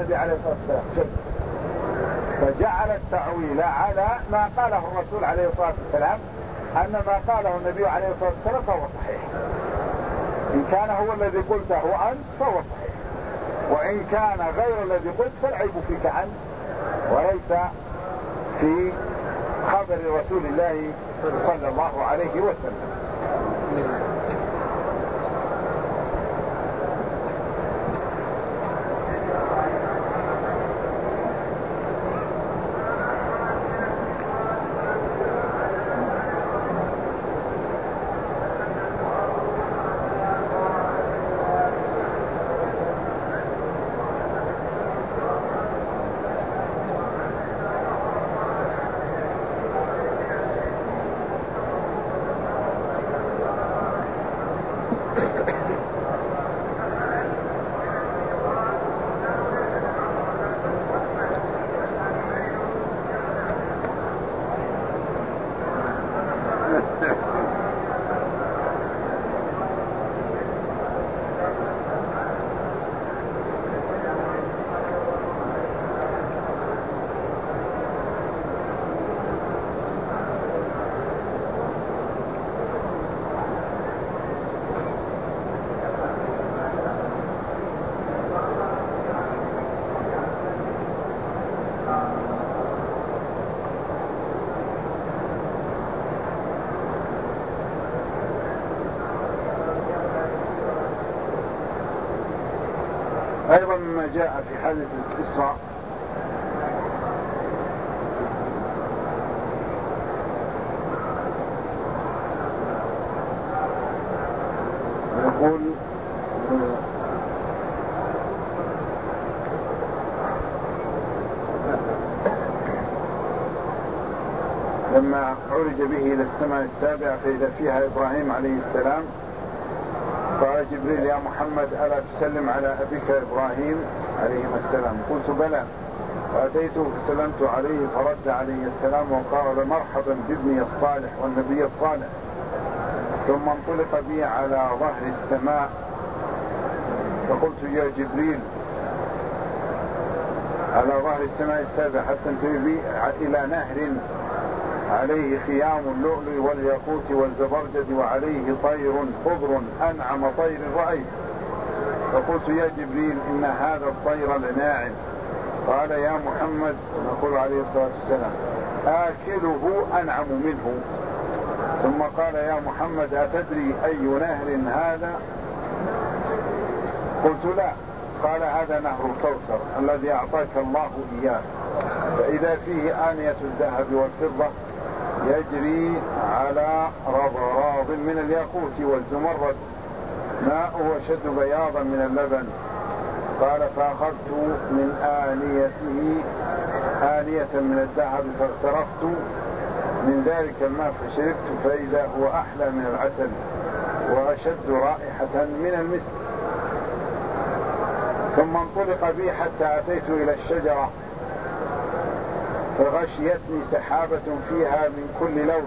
النبي عليه الصلاة والسلام شيء، فجعل التعويل على ما قاله الرسول عليه الصلاة والسلام أن ما قاله النبي عليه الصلاة والسلام فهو صحيح. إن كان هو الذي قلته أنت فهو صحيح، وإن كان غير الذي قلت فالعيب فيك أنت وليس في خبر رسول الله صلى الله عليه وسلم. أيضا مما جاء في حادثة الإسراء يقول لما عرج به إلى السماء السابعة فإذا فيها إبراهيم عليه السلام قال جبريل يا محمد ألا تسلم على أبيك إبراهيم عليه السلام؟ قلت بلى، فأتيته فسلمت عليه فرد عليه السلام وقال مرحبا بابني الصالح والنبي الصالح. ثم انطلق بي على ظهر السماء فقلت يا جبريل على ظهر السماء السابعة حتى انتهي بي إلى نهر عليه خيام اللؤلؤ والياقوت والزبرجد وعليه طير خضر أنعم طير رأيت. فقلت يا جبريل إن هذا الطير لناعم. قال يا محمد نقول عليه الصلاة والسلام آكله أنعم منه. ثم قال يا محمد أتدري أي نهر هذا؟ قلت لا. قال هذا نهر الكوثر الذي أعطاك الله إياه، فإذا فيه آنية الذهب والفضة يجري على رضراض من الياقوت والزمرد ماءه أشد بياضا من اللبن. قال فأخذت من آنيته آنية من الذهب فاغترفت من ذلك الماء فشربت فإذا هو أحلى من العسل وأشد رائحة من المسك. ثم انطلق بي حتى أتيت إلى الشجرة فغشيتني سحابة فيها من كل لون،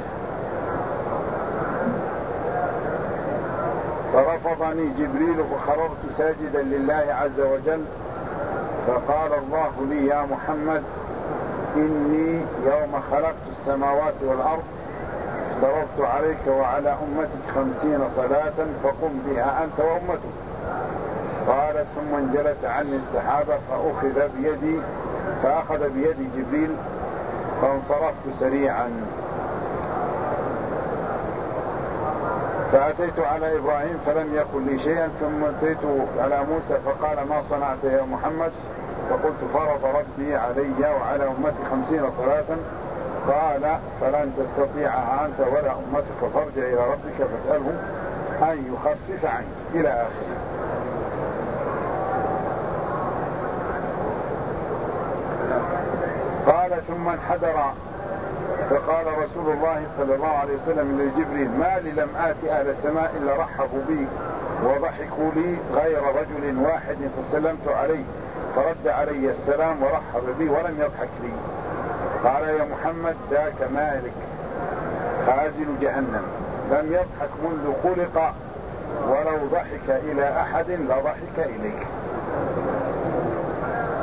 فرفضني جبريل فخررت ساجدا لله عز وجل. فقال الله لي يا محمد إني يوم خلقت السماوات والأرض افترضت عليك وعلى أمتك 50 صلاة فقم بها أنت وأمتك. قال ثم انجلت عني السحابة فأخذ بيدي جبريل فانصرفت سريعا. فأتيت على إبراهيم فلم يقل لي شيئا. ثم أتيت على موسى فقال ما صنعت يا محمد؟ فقلت فرض ربي علي وعلى أمتي 50 صلاة. قال فلن تستطيعها أنت ولا أمتك فارجع إلى ربك فاسأله أن يخفف عنك إلى آخره. قال ثم انحدر فقال رسول الله صلى الله عليه وسلم لجبريل ما لي لم آتي أهل السماء إلا رحبوا بي وضحكوا لي غير رجل واحد فسلمت عليه فرد علي السلام ورحب بي ولم يضحك لي. قال يا محمد ذاك مالك خازن جهنم لم يضحك منذ خلق ولو ضحك إلى أحد لضحك إليك.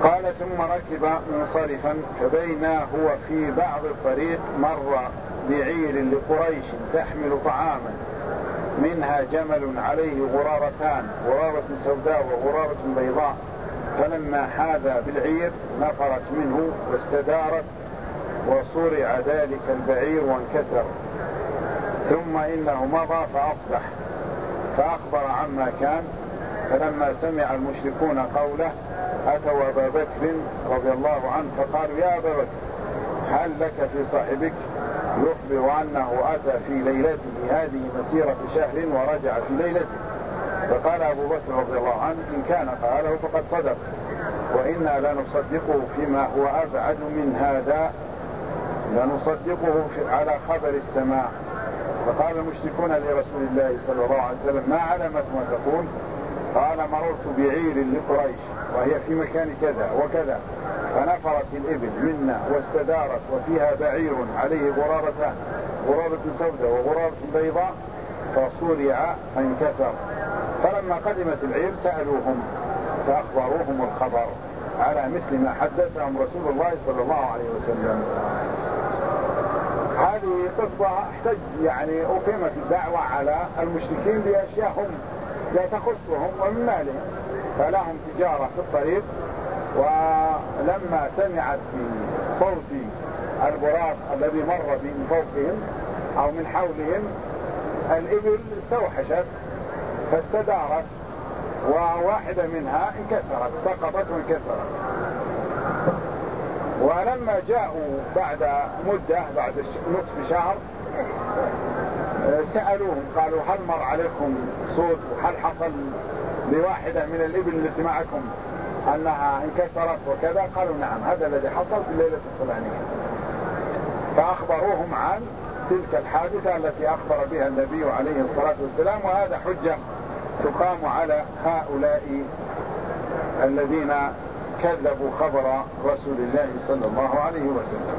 قال ثم ركب منصرفا فبينا هو في بعض الطريق مر بعير لقريش تحمل طعاما منها جمل عليه غرارتان، غرارة سوداء وغرارة بيضاء، فلما حاذى بالعير نفرت منه واستدارت وصرع ذلك البعير وانكسر. ثم إنه مضى فأصبح فأخبر عما كان، فلما سمع المشركون قوله أتوا أبا بكر رضي الله عنه فقالوا يا أبا بكر هل لك في صاحبك يخبر أنه أتى في ليلته هذه مسيرة شهر ورجع في ليلته؟ فقال أبو بكر رضي الله عنه إن كان قاله فقد صدق، وإنا لنصدقه فيما هو أبعد من هذا، لنصدقه على خبر السماء. فقال المشركون لرسول الله صلى الله عليه وسلم ما علمت ما تقول؟ قال مررت بعير لقريش وهي في مكان كذا وكذا، فنفرت الإبل منا واستدارت وفيها بعير عليه غرارتان، غرارة سوداء وغرارة بيضاء، فصرع فانكسر. فلما قدمت العير سألوهم فأخبروهم الخبر على مثل ما حدثهم رسول الله صلى الله عليه وسلم. هذه قصة احتج يعني أقيمت الدعوة على المشركين بأشياء هم لا تخصهم ومن مالهم، فلهم تجارة في الطريق، ولما سمعت بصوت البراق الذي مر من فوقهم أو من حولهم الإبل استوحشت فاستدارت، وواحدة منها انكسرت، سقطت وانكسرت. ولما جاءوا بعد مدة بعد نصف شهر سألوهم قالوا هل مر عليكم صوت وهل حصل لواحدة من الإبل التي معكم أنها انكسرت وكذا؟ قالوا نعم هذا الذي حصل في الليلة الفلانية. فأخبروهم عن تلك الحادثة التي أخبر بها النبي عليه الصلاة والسلام، وهذا حجة تقام على هؤلاء الذين كذبوا خبر رسول الله صلى الله عليه وسلم.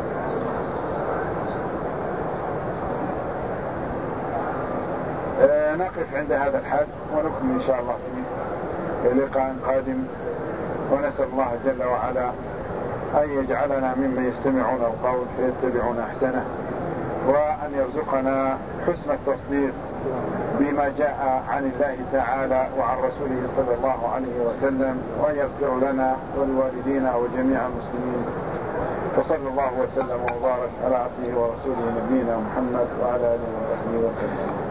نقف عند هذا الحد ونكمل إن شاء الله في لقاء قادم، ونسأل الله جل وعلا أن يجعلنا ممن يستمعون القول فيتبعون أحسنه، وأن يرزقنا حسن التصديق بما جاء عن الله تعالى وعن رسوله صلى الله عليه وسلم، وأن يغفر لنا ولوالدينا وجميع المسلمين. وصلى الله وسلم وبارك على عبده ورسوله نبينا محمد وعلى آله وصحبه وسلم.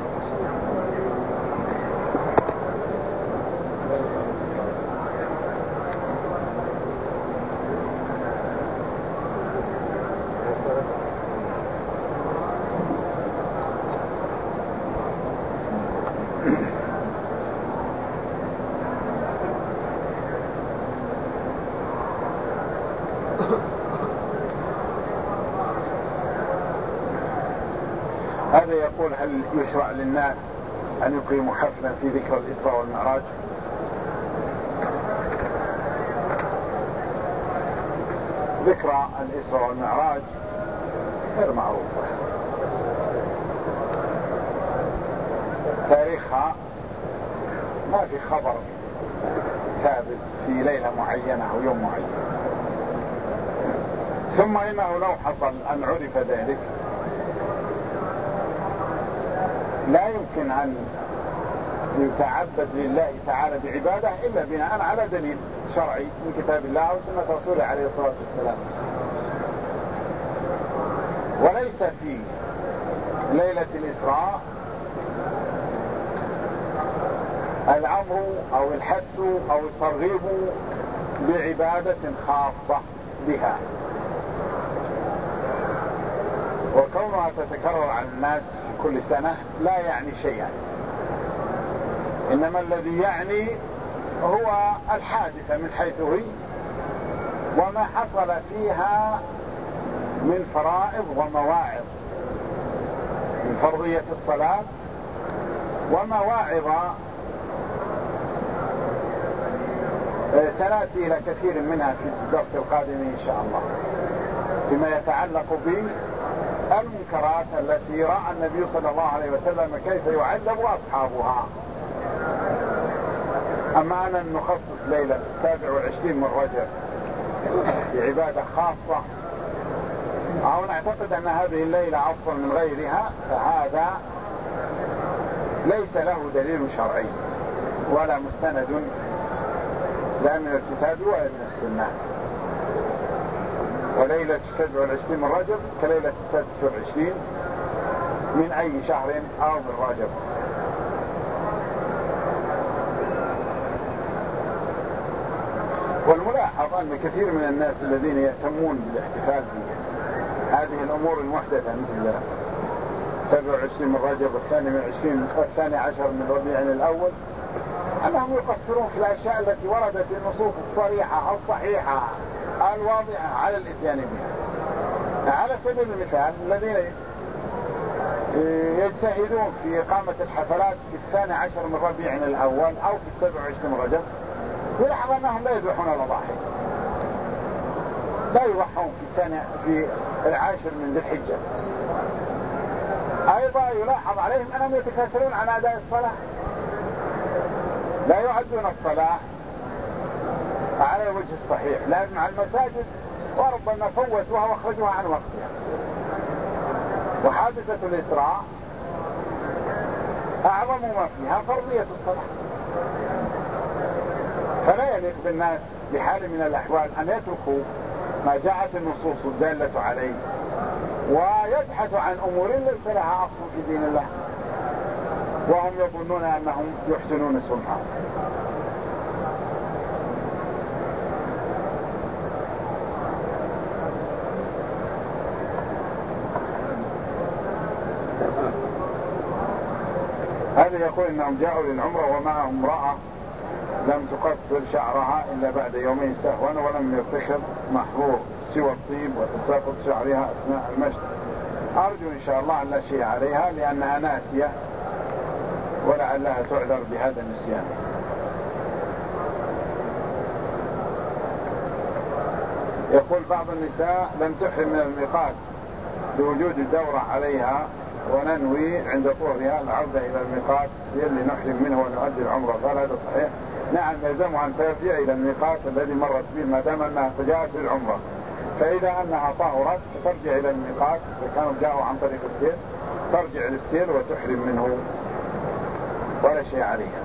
هذا يقول هل يشرع للناس أن يقيموا حفلا في ذكرى الإسراء والمعراج؟ ذكرى الإسراء والمعراج غير معروفة، تاريخها ما في خبر ثابت في ليلة معينة أو يوم معين. ثم إنه لو حصل أن عرف ذلك لا يمكن أن يتعبد لله تعالى بعبادة إلا بناء على دليل شرعي من كتاب الله أو سنة رسوله عليه الصلاة والسلام. وليس في ليلة الإسراء الأمر أو الحث أو الترغيب بعبادة خاصة بها، وكونها تتكرر على الناس كل سنة لا يعني شيئا، إنما الذي يعني هو الحادثة من حيث هي وما حصل فيها من فرائض ومواعظ، من فرضية الصلاة ومواعظ سنأتي إلى كثير منها في الدرس القادم إن شاء الله، فيما يتعلق بالمنكرات التي رأى النبي صلى الله عليه وسلم كيف يعذب أصحابها. أما أن نخصص ليلة 27 من رجب بعبادة خاصة أو نعتقد أن هذه الليلة أفضل من غيرها، فهذا ليس له دليل شرعي ولا مستند لا من الكتاب ولا من السنة. وليلة 27 من رجب كليلة 26 من أي شهر أو من رجب. والملاحظ أن كثير من الناس الذين يهتمون بالاحتفال بهذه الأمور المحدثة مثل 27 من رجب والثاني عشر من ربيع الأول أنهم يقصرون في الأشياء التي وردت النصوص الصريحة الصحيحة الواضحة على الإتيان بها. على سبيل المثال الذين يجتهدون في إقامة الحفلات في 12 من ربيع الأول أو في 27 من رجب يلاحظ أنهم لا يذبحون الأضاحي، لا يضحون في 10 من ذي الحجة. أيضا يلاحظ عليهم أنهم يتكاسلون عن أداء الصلاة، لا يعدون الصلاة على الوجه الصحيح، لازم على المساجد وربما فوتوها واخرجوها عن وقتها. وحادثة الإسراء أعظم ما فيها فرضية الصلاة، فلا يليق بالناس بحال من الأحوال أن يتركوا ما جاءت النصوص الدالة عليه ويبحثوا عن أمور ليس لها أصل في دين الله وهم يظنون أنهم يحسنون صنعا. هذا يقول إنهم جاءوا للعمرة ومعهم امرأة لم تقصر شعرها إلا بعد يومين سهوا ولم يرتكب محظور سوى الطيب وتساقط شعرها أثناء المشي. أرجو إن شاء الله أن لا شيء عليها لأنها ناسية ولعلها تعذر بهذا النسيان. يقول بعض النساء لم تحرم من الميقات لوجود الدورة عليها وننوي عند طهرها العودة إلى الميقات يلي نحرم منه ونؤدي العمرة، قال هذا صحيح؟ نعم، يلزمها أن ترجع إلى الميقات الذي مرت به ما دام أنها جاءت للعمرة، فإذا أنها طهرت ترجع إلى الميقات، إذا كانوا جاءوا عن طريق السير ترجع للسير وتحرم منه ولا شيء عليها.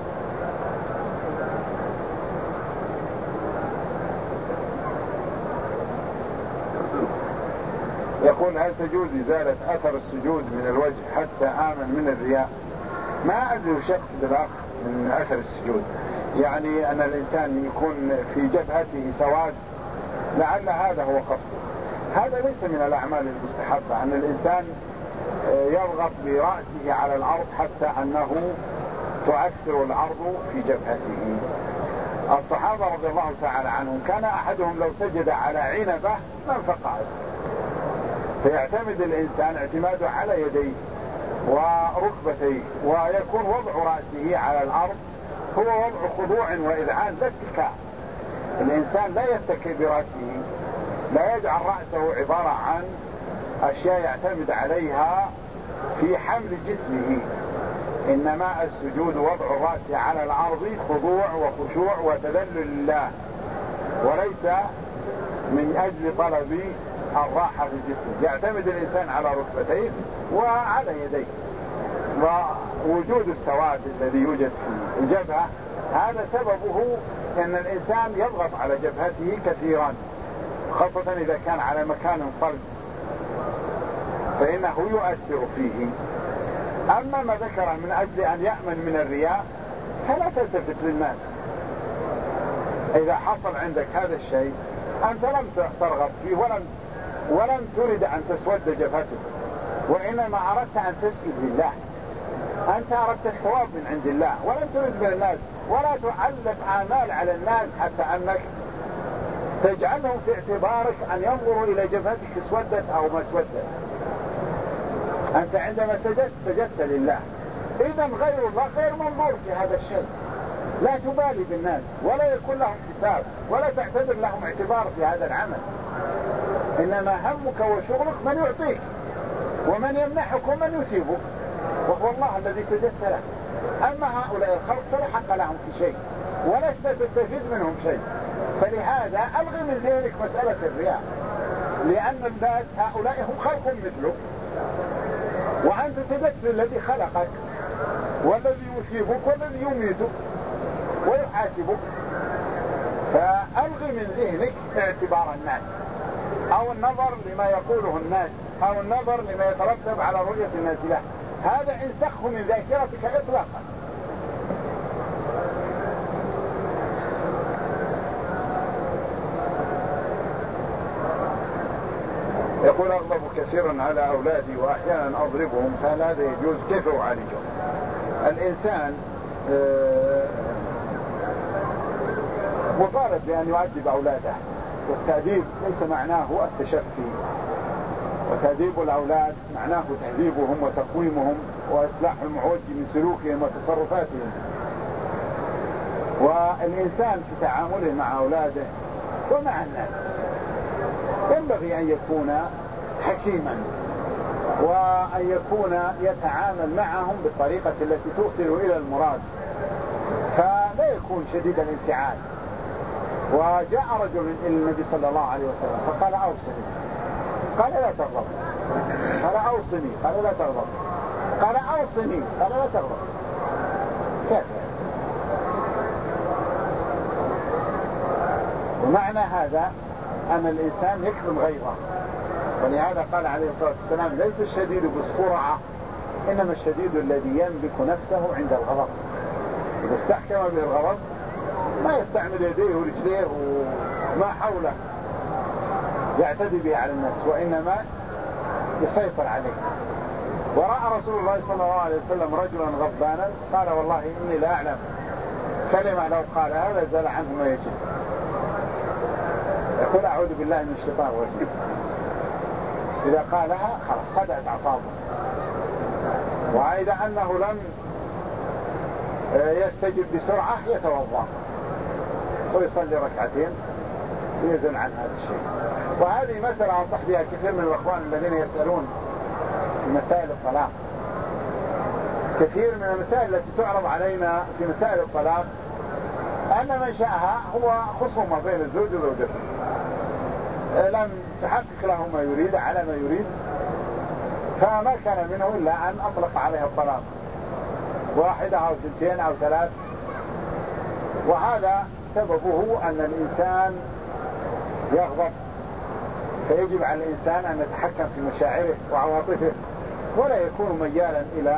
يقول هل تجوز إزالة أثر السجود من الوجه حتى آمن من الرياء؟ ما أدري شخص بالأخ من أثر السجود، يعني أن الإنسان يكون في جبهته سواد لعل هذا هو قصده. هذا ليس من الأعمال المستحبة أن الإنسان يضغط برأسه على الأرض حتى أنه تؤثر الأرض في جبهته. الصحابة رضي الله تعالى عنهم كان أحدهم لو سجد على عنبة ما انفقعت، فيعتمد الإنسان اعتماده على يديه وركبتيه، ويكون وضع رأسه على الأرض هو وضع خضوع وإذعان لا اتكاء. الإنسان لا يتكي برأسه، لا يجعل رأسه عبارة عن أشياء يعتمد عليها في حمل جسمه، إنما السجود وضع الرأس على الأرض خضوع وخشوع وتذلل لله، وليس من أجل طلب الراحة في الجسم. يعتمد الإنسان على ركبتيه وعلى يديه. ووجود السواد الذي يوجد في الجبهة هذا سببه أن الإنسان يضغط على جبهته كثيرا، خاصة إذا كان على مكان صلب فإنه يؤثر فيه. أما ما ذكر من أجل أن يأمن من الرياء فلا تلتفت للناس. إذا حصل عندك هذا الشيء أنت لم ترغب فيه ولم تريد أن تسود جبهتك، وإنما أردت أن تسجد لله، أنت أردت الثواب من عند الله ولم تريد من الناس، ولا تعلق آمال على الناس حتى أنك تجعلهم في اعتبارك أن ينظروا إلى جبهتك اسودت أو ما اسودت. أنت عندما سجدت لله، إذا غير الله غير منظور في هذا الشيء. لا تبالي بالناس ولا يكون لهم حساب ولا تعتبر لهم اعتبار في هذا العمل، إنما همك وشغلك من يعطيك ومن يمنحك ومن يثيبك، وهو الله الذي سجدت له. أما هؤلاء الخلق فلا حق لهم في شيء، ولست تستفيد منهم شيء. فلهذا ألغي من ذلك مسألة الرياء، لأن الناس هؤلاء هم خلق مثلك، وأنت سجدت للذي خلقك والذي يثيبك والذي يميتك ويحاسبك. فألغي من ذهنك اعتبار الناس أو النظر لما يقوله الناس أو النظر لما يترتب على رؤية الناس له، هذا انسخه من ذاكرتك إطلاقا. يقول أغضب كثيرا على أولادي وأحيانا أضربهم، فهل هذا يجوز؟ كيف أعالجهم؟ الإنسان مطالب بأن يؤدب أولاده، والتأديب ليس معناه التشفي، وتأديب الأولاد معناه تهذيبهم وتقويمهم وإصلاح المعوج من سلوكهم وتصرفاتهم. والإنسان في تعامله مع أولاده ومع الناس ينبغي أن يكون حكيما، وأن يكون يتعامل معهم بالطريقة التي توصل إلى المراد، فلا يكون شديد الانفعال. وجاء رجل إلى النبي صلى الله عليه وسلم فقال أوصني، قال لا تغضب، قال أوصني، قال لا تغضب، قال أوصني، قال لا تغضب. كيف؟ ومعنى هذا أن الإنسان يكظم غيظه، ولهذا قال عليه الصلاة والسلام ليس الشديد بالسرعة إنما الشديد الذي يملك نفسه عند الغضب. إذا استحكم به الغضب ما يستعمل يديه ورجليه وما حوله يعتدي به على الناس، وإنما يسيطر عليه. ورأى رسول الله صلى الله عليه وسلم رجلا غضبانا قال والله إني لا أعلم كلمة لو قالها لزال عنه ما يجب. يقول أعوذ بالله من الشيطان الرجيم، إذا قالها خلاص خدعت أعصابه. وإذا أنه لم يستجب بسرعة يتوضأ ويصلي ركعتين ويزن عن هذا الشيء. وهذه مسألة أنصح بها كثير من الأخوان الذين يسألون في مسائل الطلاق. كثير من المسائل التي تعرض علينا في مسائل الطلاق أن منشأها هو خصومة بين الزوج وزوجته، لم تحقق له ما يريد على ما يريد، فما كان منه إلا أن أطلق عليها الطلاق، واحدة أو اثنتين أو ثلاث. وهذا سببه أن الإنسان يغضب، فيجب على الإنسان أن يتحكم في مشاعره وعواطفه، ولا يكون ميالا إلى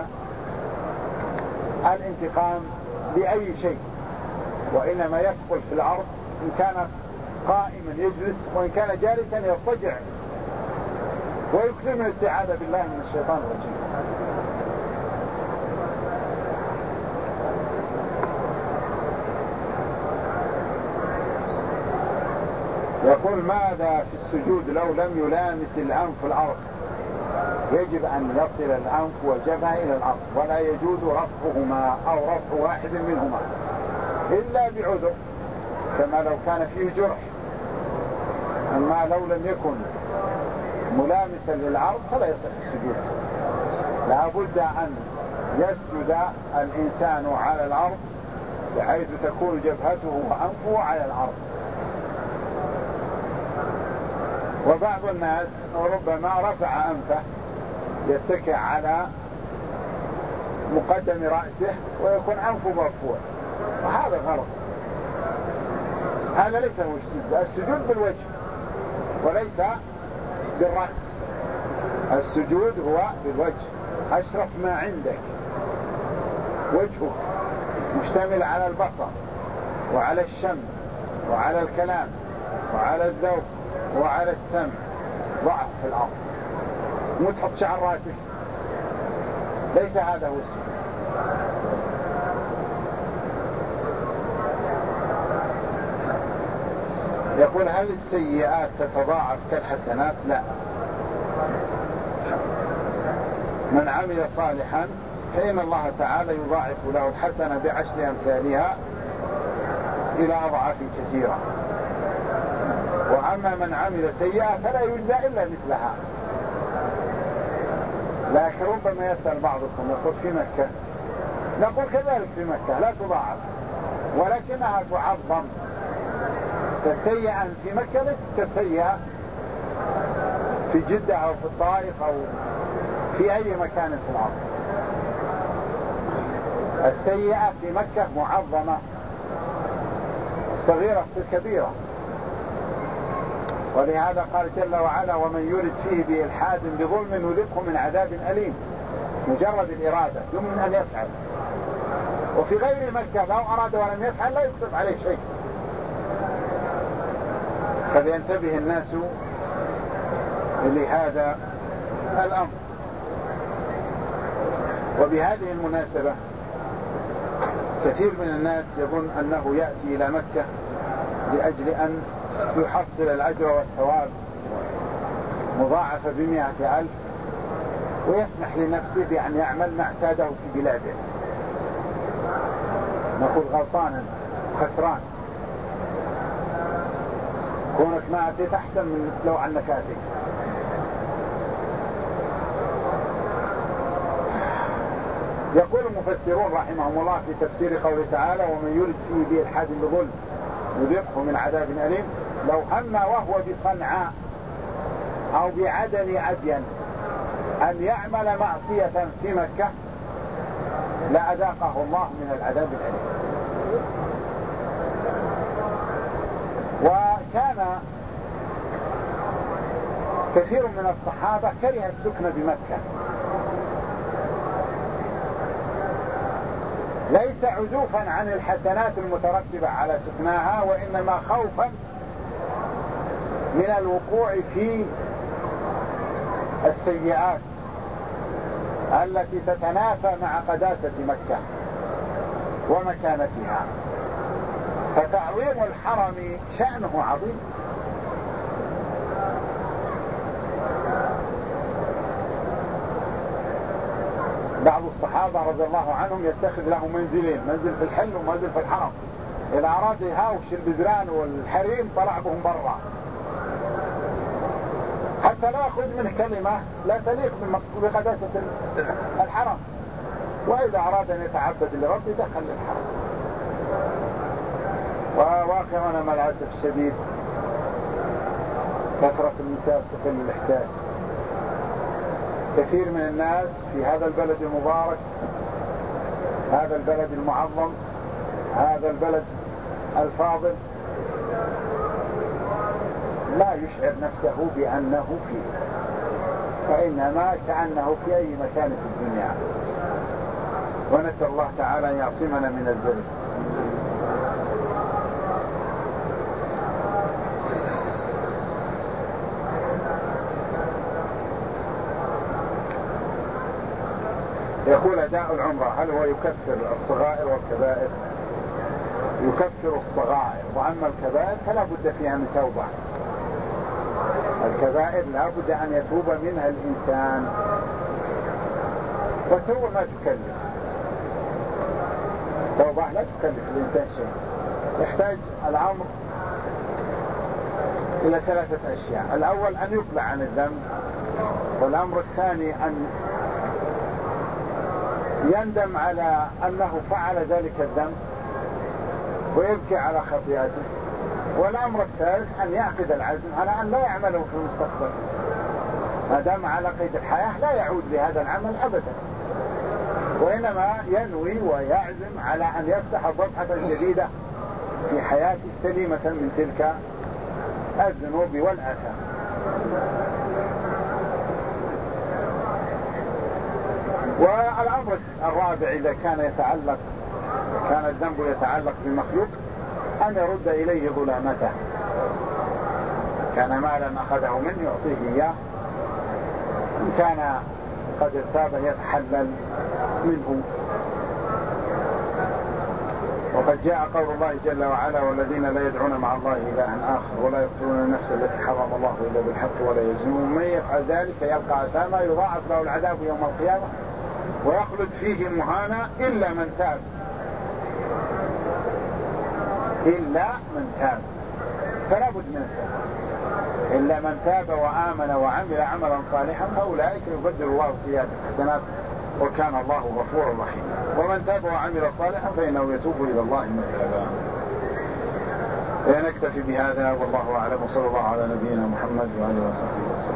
الانتقام بأي شيء، وإنما يثقل في الأرض، إن كان قائما يجلس وإن كان جالسا يضطجع، ويكثر من الاستعاذة بالله من الشيطان الرجيم. يقول ماذا في السجود لو لم يلامس الأنف الأرض؟ يجب أن يصل الأنف والجبهة إلى الأرض، ولا يجوز رفعهما أو رفع واحد منهما إلا بعذر، كما لو كان فيه جرح. أما لو لم يكن ملامسا للأرض فلا يصح السجود. لا بد أن يسجد الإنسان على الأرض بحيث تكون جبهته وأنفه على الأرض. وبعض الناس ربما رفع أنفه يتكئ على مقدم رأسه ويكون أنفه مرفوع، وهذا غلط. هذا ليس هو السجود. السجود بالوجه وليس بالرأس. السجود هو بالوجه، أشرف ما عندك وجهك، مشتمل على البصر وعلى الشم وعلى الكلام وعلى الذوق وعلى السمع. ضعف في الأرض، مو تحط شعر راسك، ليس هذا هو السجود. يقول هل السيئات تتضاعف كالحسنات؟ لا. من عمل صالحا فإن الله تعالى يضاعف له الحسنة ب10 أمثالها إلى أضعاف كثيرة. وأما من عمل سيئة فلا يجزى إلا مثلها. لكن ربما يسأل بعضكم يقول في مكة، نقول كذلك في مكة لا تضاعف، ولكنها تعظم. فالسيئة في مكة ليست كالسيئة في جدة أو في الطائف أو في أي مكان في الأرض. السيئة في مكة معظمة، الصغيرة في الكبيرة. ولهذا قال جل وعلا: ومن يرد فيه بإلحاد بظلم نذقه من عذاب أليم. مجرد الإرادة يمكن أن يفعل. وفي غير مكة لو أراد ولم يفعل لا يسقط عليه شيء. فلينتبه الناس لهذا الأمر. وبهذه المناسبة كثير من الناس يظن أنه يأتي إلى مكة لأجل أن يحصل الأجر والثواب مضاعفة ب100,000 ويسمح لنفسه بأن يعمل ما اعتاده في بلاده. نقول غلطانا خسران، كونك ما أتيت أحسن من لو عنك أتيت. يقول المفسرون رحمهم الله في تفسير قوله تعالى: ومن يرد فيه بإلحاد بظلم يذقه من عذاب أليم، لو هم وهو بصنعاء أو بعدن أدين أن يعمل معصية في مكة لأذاقه الله من العذاب الأليم. وكان كثير من الصحابة كره السكن بمكة، ليس عزوفا عن الحسنات المترتبة على سكناها، وإنما خوفا من الوقوع في السيئات التي تتنافى مع قداسة مكة ومكانتها. فتعظيم الحرم شأنه عظيم. بعض الصحابة رضي الله عنهم يتخذ له منزلين، منزل في الحل ومنزل في الحرم. إذا أراد يهاوش البزران والحريم طلع بهم برا، حتى لا يخرج منه كلمة لا تليق بقداسة الحرم. وإذا أراد أن يتعبد لربه دخل للحرم. وواقعنا مع الأسف الشديد كثرة المساس تقل الإحساس. كثير من الناس في هذا البلد المبارك، هذا البلد المعظم، هذا البلد الفاضل، لا يشعر نفسه بأنه فيه، فإنما كأنه في أي مكان في الدنيا. ونسأل الله تعالى أن يعصمنا من الزلل. يقول: أداء العمرة هل هو يكفر الصغائر والكبائر؟ يكفر الصغائر، وأما الكبائر فلا بد فيها من توبة. الكبائر لا بد أن يتوب منها الإنسان، والتوبة ما تكلف، توبة لا تكلف الإنسان شيء. يحتاج الأمر إلى 3 أشياء: الأول أن يقلع عن الذنب، والأمر الثاني أن يندم على أنه فعل ذلك الذنب ويبكي على خطيئته، والأمر الثالث أن يعقد العزم على أن لا يعمله في المستقبل. ما دام على قيد الحياة لا يعود لهذا العمل أبدا، وإنما ينوي ويعزم على أن يفتح صفحة جديدة في حياته سليمة من تلك الذنوب والآثام. والأمر الرابع إذا كان الذنب يتعلق بمخلوق أن يرد إليه ظلامته. كان مالا أخذه منه يعطيه إياه، إن كان قد ارتاب يتحلل منه. وقد جاء قول الله جل وعلا: والذين لا يدعون مع الله إلها آخر ولا يقتلون النفس التي حرم الله إلا بالحق ولا يزنون من يفعل ذلك يلقى أثاما يضاعف له العذاب يوم القيامة ويخلد فيه مهانا إلا من تاب. إلا من تاب، فلا بد من التوبة. إلا من تاب وآمن وعمل عملا صالحا فأولئك يبدل الله سيئات حسنات وكان الله غفورا رحيما. ومن تاب وعمل صالحا فإنه يتوب إلى الله متابا. نكتفي بهذا والله أعلم، وصلى الله على نبينا محمد وآله وصحبه وسلم.